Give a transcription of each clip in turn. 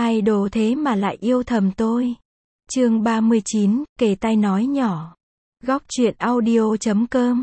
idol thế mà lại yêu thầm tôi. Chương 39, kể tai nói nhỏ. Góc truyện audio.com.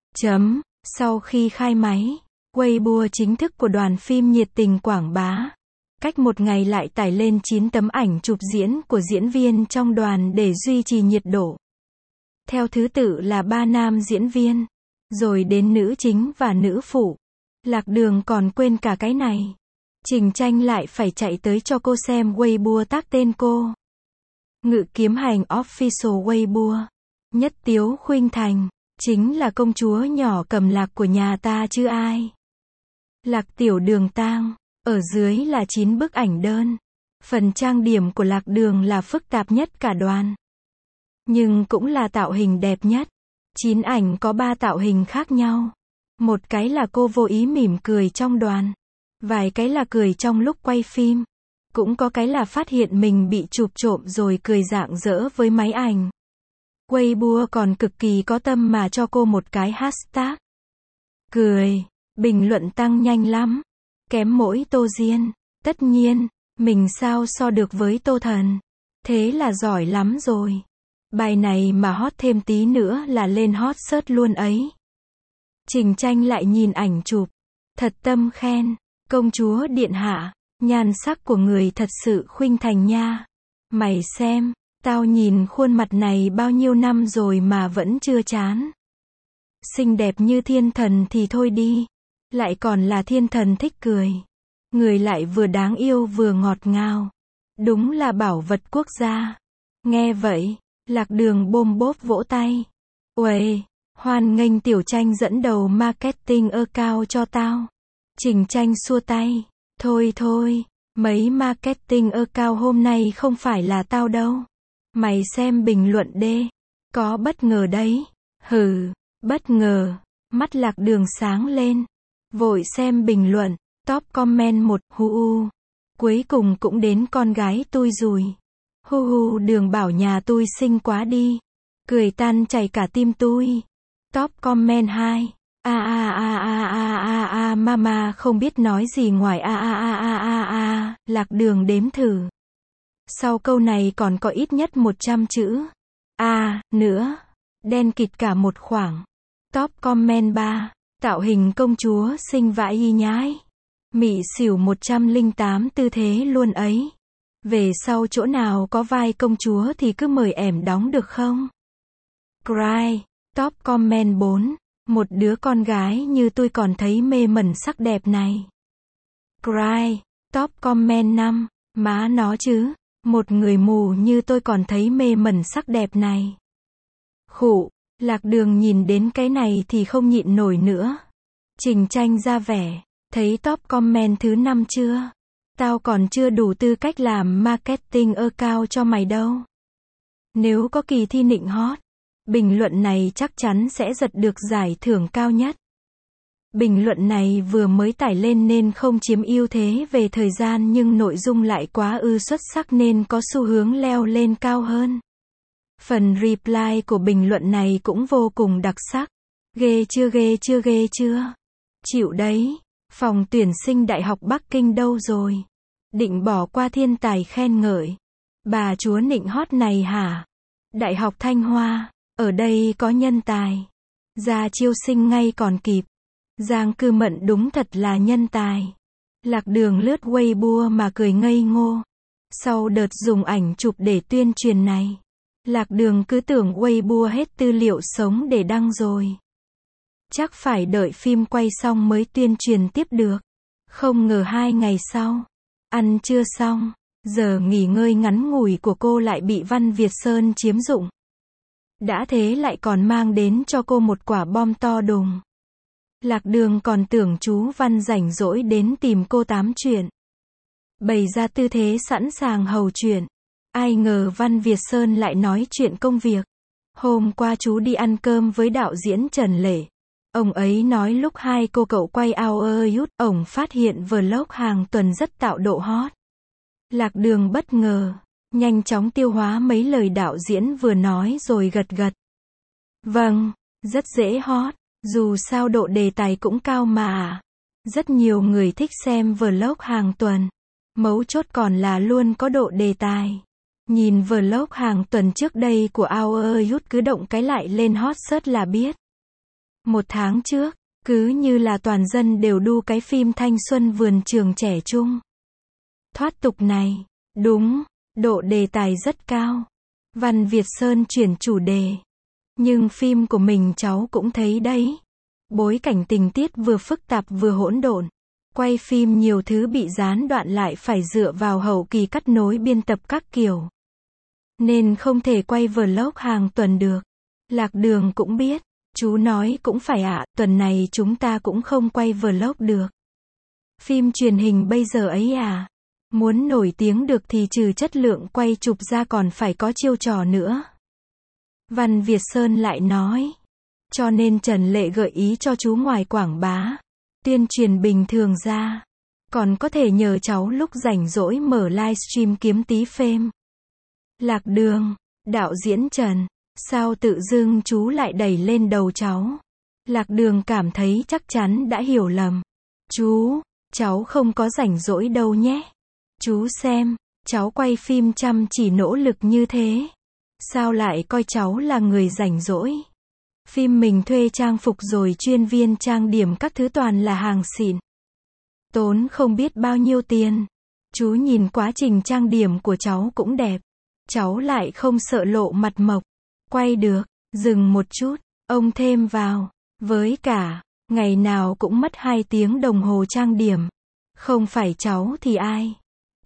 Sau khi khai máy, Weibo chính thức của đoàn phim nhiệt tình quảng bá. Cách một ngày lại tải lên 9 tấm ảnh chụp diễn của diễn viên trong đoàn để duy trì nhiệt độ. Theo thứ tự là 3 nam diễn viên, rồi đến nữ chính và nữ phụ. Lạc Đường còn quên cả cái này. Trình Tranh lại phải chạy tới cho cô xem Weibo tác tên cô. Ngự Kiếm Hành Official Weibo. Nhất Tiếu Khuynh Thành, chính là công chúa nhỏ cầm lạc của nhà ta chứ ai. Lạc Tiểu Đường tang, ở dưới là 9 bức ảnh đơn. Phần trang điểm của Lạc Đường là phức tạp nhất cả đoàn. Nhưng cũng là tạo hình đẹp nhất. 9 ảnh có 3 tạo hình khác nhau. Một cái là cô vô ý mỉm cười trong đoàn. Vài cái là cười trong lúc quay phim. Cũng có cái là phát hiện mình bị chụp trộm rồi cười rạng rỡ với máy ảnh. Weibo còn cực kỳ có tâm mà cho cô một cái hashtag. Cười. Bình luận tăng nhanh lắm. Kém mỗi Tô Diên. Tất nhiên, mình sao so được với Tô Thần. Thế là giỏi lắm rồi. Bài này mà hot thêm tí nữa là lên hot search luôn ấy. Trình Tranh lại nhìn ảnh chụp. Thật tâm khen. Công chúa điện hạ. Nhan sắc của người thật sự khuynh thành nha. Mày xem, tao nhìn khuôn mặt này bao nhiêu năm rồi mà vẫn chưa chán. Xinh đẹp như thiên thần thì thôi đi. Lại còn là thiên thần thích cười. Người lại vừa đáng yêu vừa ngọt ngào. Đúng là bảo vật quốc gia. Nghe vậy, Lạc Đường bôm bốp vỗ tay. Uầy, hoan nghênh Tiểu Tranh dẫn đầu marketing account cho tao. Trình Tranh xua tay. Thôi, mấy marketing account hôm nay không phải là tao đâu. Mày xem bình luận đê. Có bất ngờ đấy. Hừ, bất ngờ. Mắt Lạc Đường sáng lên. Vội xem bình luận. Top comment 1, hu. Cuối cùng cũng đến con gái tôi rồi. Hu, Đường bảo nhà tôi xinh quá đi. Cười tan chảy cả tim tôi. Top comment 2. Mama không biết nói gì ngoài Lạc Đường đếm thử. Sau câu này còn có ít nhất 100 chữ. Nữa. Đen kịt cả một khoảng. Top comment 3. Tạo hình công chúa xinh vãi nhái. Mị xỉu 108 tư thế luôn ấy. Về sau chỗ nào có vai công chúa thì cứ mời ẻm đóng được không? Cry. Top comment 4. Một đứa con gái như tôi còn thấy mê mẩn sắc đẹp này. Cry. Top comment 5. Má nó chứ. Một người mù như tôi còn thấy mê mẩn sắc đẹp này. Khụ. Lạc Đường nhìn đến cái này thì không nhịn nổi nữa. Trình Tranh ra vẻ. Thấy top comment thứ 5 chưa? Tao còn chưa đủ tư cách làm marketing account cho mày đâu. Nếu có kỳ thi nịnh hót, bình luận này chắc chắn sẽ giật được giải thưởng cao nhất. Bình luận này vừa mới tải lên nên không chiếm ưu thế về thời gian nhưng nội dung lại quá xuất sắc nên có xu hướng leo lên cao hơn. Phần reply của bình luận này cũng vô cùng đặc sắc. Ghê chưa? Chịu đấy. Phòng tuyển sinh Đại học Bắc Kinh đâu rồi? Định bỏ qua thiên tài khen ngợi. Bà chúa nịnh hót này hả? Đại học Thanh Hoa. Ở đây có nhân tài. Ra chiêu sinh ngay còn kịp. Giang Cư Mận đúng thật là nhân tài. Lạc Đường lướt Weibo mà cười ngây ngô. Sau đợt dùng ảnh chụp để tuyên truyền này, Lạc Đường cứ tưởng Weibo hết tư liệu sống để đăng rồi. Chắc phải đợi phim quay xong mới tuyên truyền tiếp được. Không ngờ 2 ngày sau, ăn trưa xong, giờ nghỉ ngơi ngắn ngủi của cô lại bị Văn Việt Sơn chiếm dụng. Đã thế lại còn mang đến cho cô một quả bom to đùng. Lạc Đường còn tưởng chú Văn rảnh rỗi đến tìm cô tám chuyện. Bày ra tư thế sẵn sàng hầu chuyện. Ai ngờ Văn Việt Sơn lại nói chuyện công việc. Hôm qua chú đi ăn cơm với đạo diễn Trần Lệ. Ông ấy nói lúc hai cô cậu quay Our Youth, ổng phát hiện vlog hàng tuần rất tạo độ hot. Lạc Đường bất ngờ, nhanh chóng tiêu hóa mấy lời đạo diễn vừa nói rồi gật gật. Vâng, rất dễ hot, dù sao độ đề tài cũng cao mà. Rất nhiều người thích xem vlog hàng tuần. Mấu chốt còn là luôn có độ đề tài. Nhìn vlog hàng tuần trước đây của Our Youth cứ động cái lại lên hot search là biết. 1 tháng trước, cứ như là toàn dân đều đu cái phim thanh xuân vườn trường trẻ trung. Thoát tục này, đúng, độ đề tài rất cao. Văn Việt Sơn chuyển chủ đề. Nhưng phim của mình cháu cũng thấy đấy. Bối cảnh tình tiết vừa phức tạp vừa hỗn độn. Quay phim nhiều thứ bị gián đoạn lại phải dựa vào hậu kỳ cắt nối biên tập các kiểu. Nên không thể quay vlog hàng tuần được. Lạc Đường cũng biết. Chú nói cũng phải ạ, tuần này chúng ta cũng không quay vlog được. Phim truyền hình bây giờ ấy à. Muốn nổi tiếng được thì trừ chất lượng quay chụp ra còn phải có chiêu trò nữa. Văn Việt Sơn lại nói. Cho nên Trần Lệ gợi ý cho chú ngoài quảng bá, tuyên truyền bình thường ra, còn có thể nhờ cháu lúc rảnh rỗi mở livestream kiếm tí fame. Lạc Đường, đạo diễn Trần, sao tự dưng chú lại đẩy lên đầu cháu? Lạc Đường cảm thấy chắc chắn đã hiểu lầm. Chú, cháu không có rảnh rỗi đâu nhé. Chú xem, cháu quay phim chăm chỉ nỗ lực như thế. Sao lại coi cháu là người rảnh rỗi? Phim mình thuê trang phục rồi chuyên viên trang điểm các thứ toàn là hàng xịn. Tốn không biết bao nhiêu tiền. Chú nhìn quá trình trang điểm của cháu cũng đẹp. Cháu lại không sợ lộ mặt mộc. Quay được, dừng một chút, ông thêm vào. Với cả, ngày nào cũng mất 2 tiếng đồng hồ trang điểm. Không phải cháu thì ai?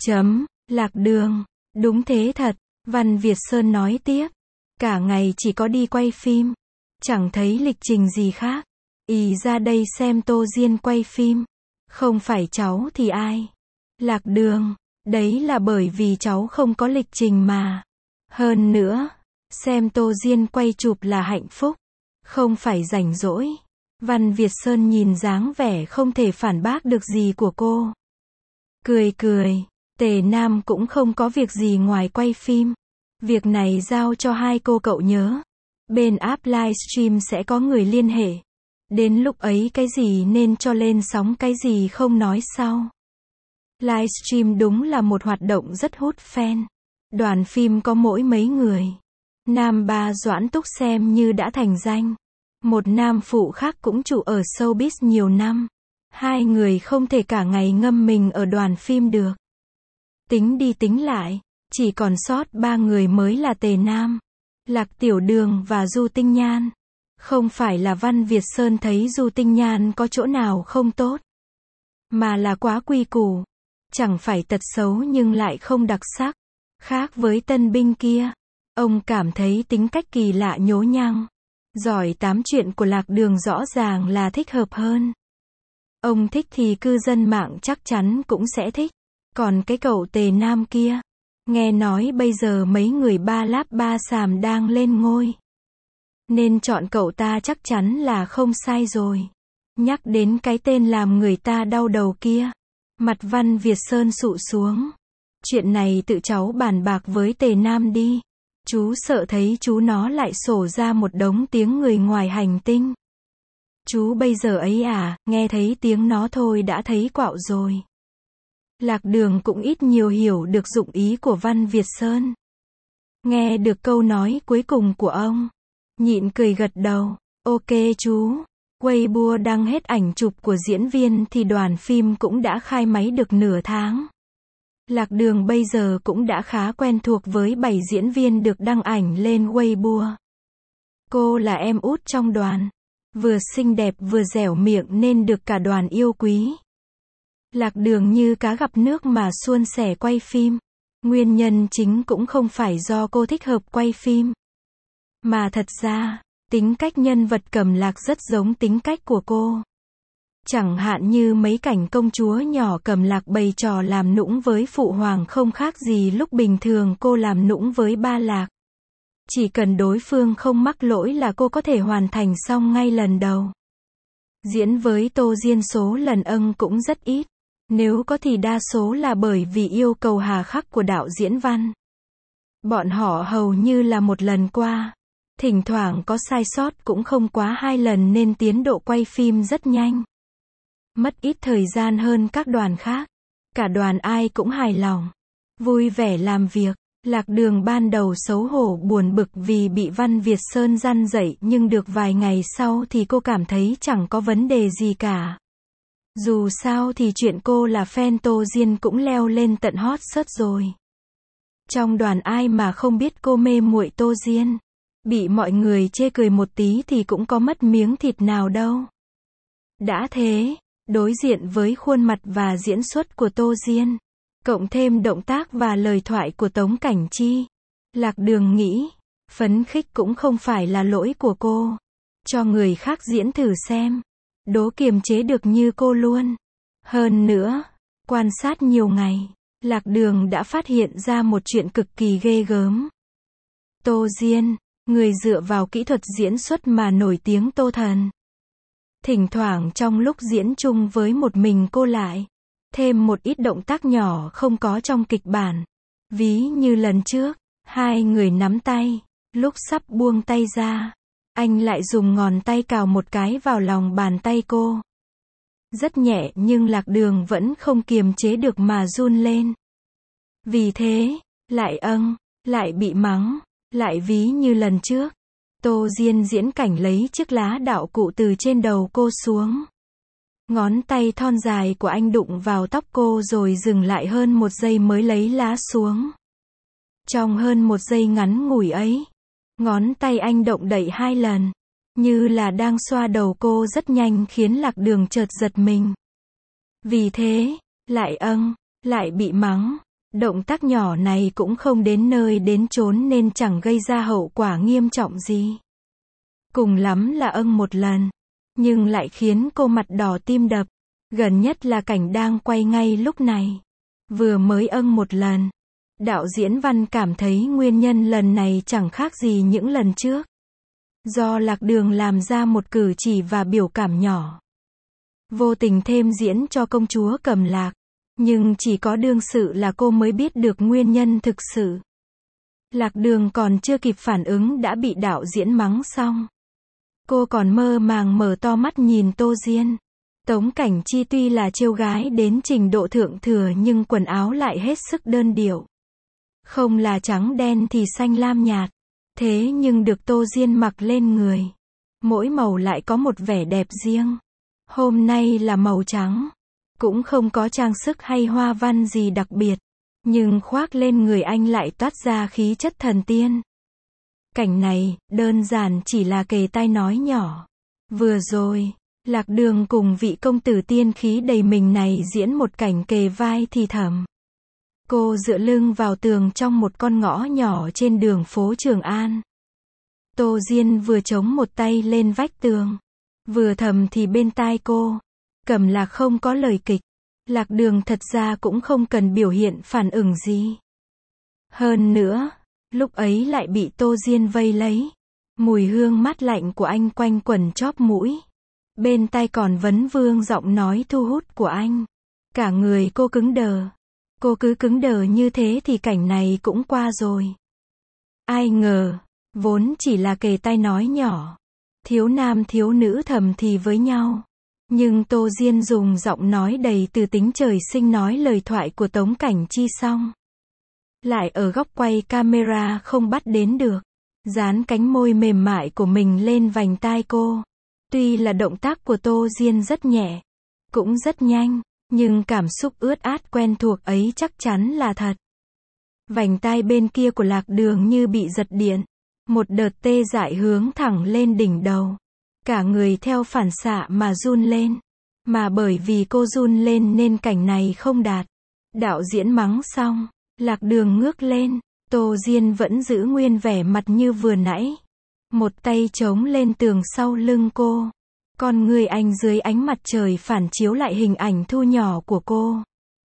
Lạc Đường, đúng thế thật. Văn Việt Sơn nói tiếp. Cả ngày chỉ có đi quay phim. Chẳng thấy lịch trình gì khác. Ý ra đây xem Tô Diên quay phim. Không phải cháu thì ai? Lạc Đường, đấy là bởi vì cháu không có lịch trình mà. Hơn nữa, xem Tô Diên quay chụp là hạnh phúc. Không phải rảnh rỗi. Văn Việt Sơn nhìn dáng vẻ không thể phản bác được gì của cô. Cười cười, Tề Nam cũng không có việc gì ngoài quay phim. Việc này giao cho hai cô cậu nhớ. Bên app livestream sẽ có người liên hệ. Đến lúc ấy cái gì nên cho lên sóng cái gì không nói sau. Livestream đúng là một hoạt động rất hút fan. Đoàn phim có mỗi mấy người. Nam ba Doãn Túc xem như đã thành danh. Một nam phụ khác cũng trụ ở showbiz nhiều năm. Hai người không thể cả ngày ngâm mình ở đoàn phim được. Tính đi tính lại, chỉ còn sót 3 người mới là Tề Nam, Lạc Tiểu Đường và Du Tinh Nhan. Không phải là Văn Việt Sơn thấy Du Tinh Nhan có chỗ nào không tốt, mà là quá quy củ. Chẳng phải tật xấu nhưng lại không đặc sắc. Khác với tân binh kia, ông cảm thấy tính cách kỳ lạ nhố nhăng. Giỏi tám chuyện của Lạc Đường rõ ràng là thích hợp hơn. Ông thích thì cư dân mạng chắc chắn cũng sẽ thích. Còn cái cậu Tề Nam kia, nghe nói bây giờ mấy người ba láp ba xàm đang lên ngôi. Nên chọn cậu ta chắc chắn là không sai rồi. Nhắc đến cái tên làm người ta đau đầu kia, mặt Văn Việt Sơn sụ xuống. Chuyện này tự cháu bàn bạc với Tề Nam đi. Chú sợ thấy chú nó lại sổ ra một đống tiếng người ngoài hành tinh. Chú bây giờ ấy à, nghe thấy tiếng nó thôi đã thấy quạo rồi. Lạc Đường cũng ít nhiều hiểu được dụng ý của Văn Việt Sơn. Nghe được câu nói cuối cùng của ông, nhịn cười gật đầu. Ok chú. Weibo đăng hết ảnh chụp của diễn viên thì đoàn phim cũng đã khai máy được nửa tháng. Lạc Đường bây giờ cũng đã khá quen thuộc với 7 diễn viên được đăng ảnh lên Weibo. Cô là em út trong đoàn. Vừa xinh đẹp vừa dẻo miệng nên được cả đoàn yêu quý. Lạc Đường như cá gặp nước mà suôn sẻ quay phim. Nguyên nhân chính cũng không phải do cô thích hợp quay phim, mà thật ra, tính cách nhân vật Cẩm Lạc rất giống tính cách của cô. Chẳng hạn như mấy cảnh công chúa nhỏ Cẩm Lạc bày trò làm nũng với phụ hoàng không khác gì lúc bình thường cô làm nũng với ba Lạc. Chỉ cần đối phương không mắc lỗi là cô có thể hoàn thành xong ngay lần đầu. Diễn với Tô Diên số lần cũng rất ít. Nếu có thì đa số là bởi vì yêu cầu hà khắc của đạo diễn Văn. Bọn họ hầu như là một lần qua. Thỉnh thoảng có sai sót cũng không quá 2 lần nên tiến độ quay phim rất nhanh. Mất ít thời gian hơn các đoàn khác. Cả đoàn ai cũng hài lòng, vui vẻ làm việc. Lạc Đường ban đầu xấu hổ buồn bực vì bị Văn Việt Sơn răn dạy, nhưng được vài ngày sau thì cô cảm thấy chẳng có vấn đề gì cả. Dù sao thì chuyện cô là fan Tô Diên cũng leo lên tận hot search rồi. Trong đoàn ai mà không biết cô mê muội Tô Diên. Bị mọi người chê cười một tí thì cũng có mất miếng thịt nào đâu. Đã thế, đối diện với khuôn mặt và diễn xuất của Tô Diên, cộng thêm động tác và lời thoại của Tống Cảnh Chi, Lạc Đường nghĩ, phấn khích cũng không phải là lỗi của cô. Cho người khác diễn thử xem. Đố kiềm chế được như cô luôn. Hơn nữa, quan sát nhiều ngày, Lạc Đường đã phát hiện ra một chuyện cực kỳ ghê gớm. Tô Diên, người dựa vào kỹ thuật diễn xuất mà nổi tiếng Tô Thần. Thỉnh thoảng trong lúc diễn chung với một mình cô lại thêm một ít động tác nhỏ không có trong kịch bản. Ví như lần trước, hai người nắm tay, lúc sắp buông tay ra, anh lại dùng ngón tay cào một cái vào lòng bàn tay cô. Rất nhẹ nhưng Lạc Đường vẫn không kiềm chế được mà run lên. Vì thế, lại bị mắng, lại ví như lần trước. Tô Diên diễn cảnh lấy chiếc lá đạo cụ từ trên đầu cô xuống. Ngón tay thon dài của anh đụng vào tóc cô rồi dừng lại hơn 1 giây mới lấy lá xuống. Trong hơn 1 giây ngắn ngủi ấy, ngón tay anh động đậy 2 lần, như là đang xoa đầu cô rất nhanh khiến Lạc Đường chợt giật mình. Vì thế, lại bị mắng. Động tác nhỏ này cũng không đến nơi đến chốn nên chẳng gây ra hậu quả nghiêm trọng gì. Cùng lắm là một lần, nhưng lại khiến cô mặt đỏ tim đập. Gần nhất là cảnh đang quay ngay lúc này. Vừa mới một lần. Đạo diễn Văn cảm thấy nguyên nhân lần này chẳng khác gì những lần trước. Do Lạc Đường làm ra một cử chỉ và biểu cảm nhỏ. Vô tình thêm diễn cho công chúa Cẩm Lạc. Nhưng chỉ có đương sự là cô mới biết được nguyên nhân thực sự. Lạc Đường còn chưa kịp phản ứng đã bị đạo diễn mắng xong. Cô còn mơ màng mở to mắt nhìn Tô Diên. Tống Cảnh Chi tuy là trêu gái đến trình độ thượng thừa nhưng quần áo lại hết sức đơn điệu. Không là trắng đen thì xanh lam nhạt. Thế nhưng được Tô Diên mặc lên người. Mỗi màu lại có một vẻ đẹp riêng. Hôm nay là màu trắng. Cũng không có trang sức hay hoa văn gì đặc biệt. Nhưng khoác lên người anh lại toát ra khí chất thần tiên. Cảnh này, đơn giản chỉ là kề tai nói nhỏ. Vừa rồi, Lạc Đường cùng vị công tử tiên khí đầy mình này diễn một cảnh kề vai thì thầm. Cô dựa lưng vào tường trong một con ngõ nhỏ trên đường phố Trường An. Tô Diên vừa chống một tay lên vách tường, vừa thầm thì bên tai cô. Cẩm Lạc không có lời kịch. Lạc Đường thật ra cũng không cần biểu hiện phản ứng gì. Hơn nữa, lúc ấy lại bị Tô Diên vây lấy. Mùi hương mát lạnh của anh quanh quẩn chóp mũi. Bên tai còn vấn vương giọng nói thu hút của anh. Cả người cô cứng đờ. Cô cứ cứng đờ như thế thì cảnh này cũng qua rồi. Ai ngờ, vốn chỉ là kề tai nói nhỏ. Thiếu nam thiếu nữ thầm thì với nhau. Nhưng Tô Diên dùng giọng nói đầy từ tính trời sinh nói lời thoại của Tống Cảnh Chi xong. Lại ở góc quay camera không bắt đến được. Dán cánh môi mềm mại của mình lên vành tai cô. Tuy là động tác của Tô Diên rất nhẹ, cũng rất nhanh, nhưng cảm xúc ướt át quen thuộc ấy chắc chắn là thật. Vành tai bên kia của Lạc Đường như bị giật điện. Một đợt tê dại hướng thẳng lên đỉnh đầu. Cả người theo phản xạ mà run lên. Mà bởi vì cô run lên nên cảnh này không đạt. Đạo diễn mắng xong, Lạc Đường ngước lên. Tô Diên vẫn giữ nguyên vẻ mặt như vừa nãy. Một tay chống lên tường sau lưng cô. Con người anh dưới ánh mặt trời phản chiếu lại hình ảnh thu nhỏ của cô.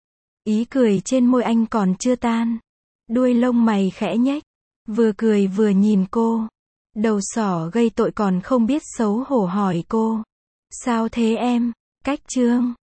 Ý cười trên môi anh còn chưa tan. Đuôi lông mày khẽ nhếch. Vừa cười vừa nhìn cô. Đầu sỏ gây tội còn không biết xấu hổ hỏi cô. Sao thế em? Cách chương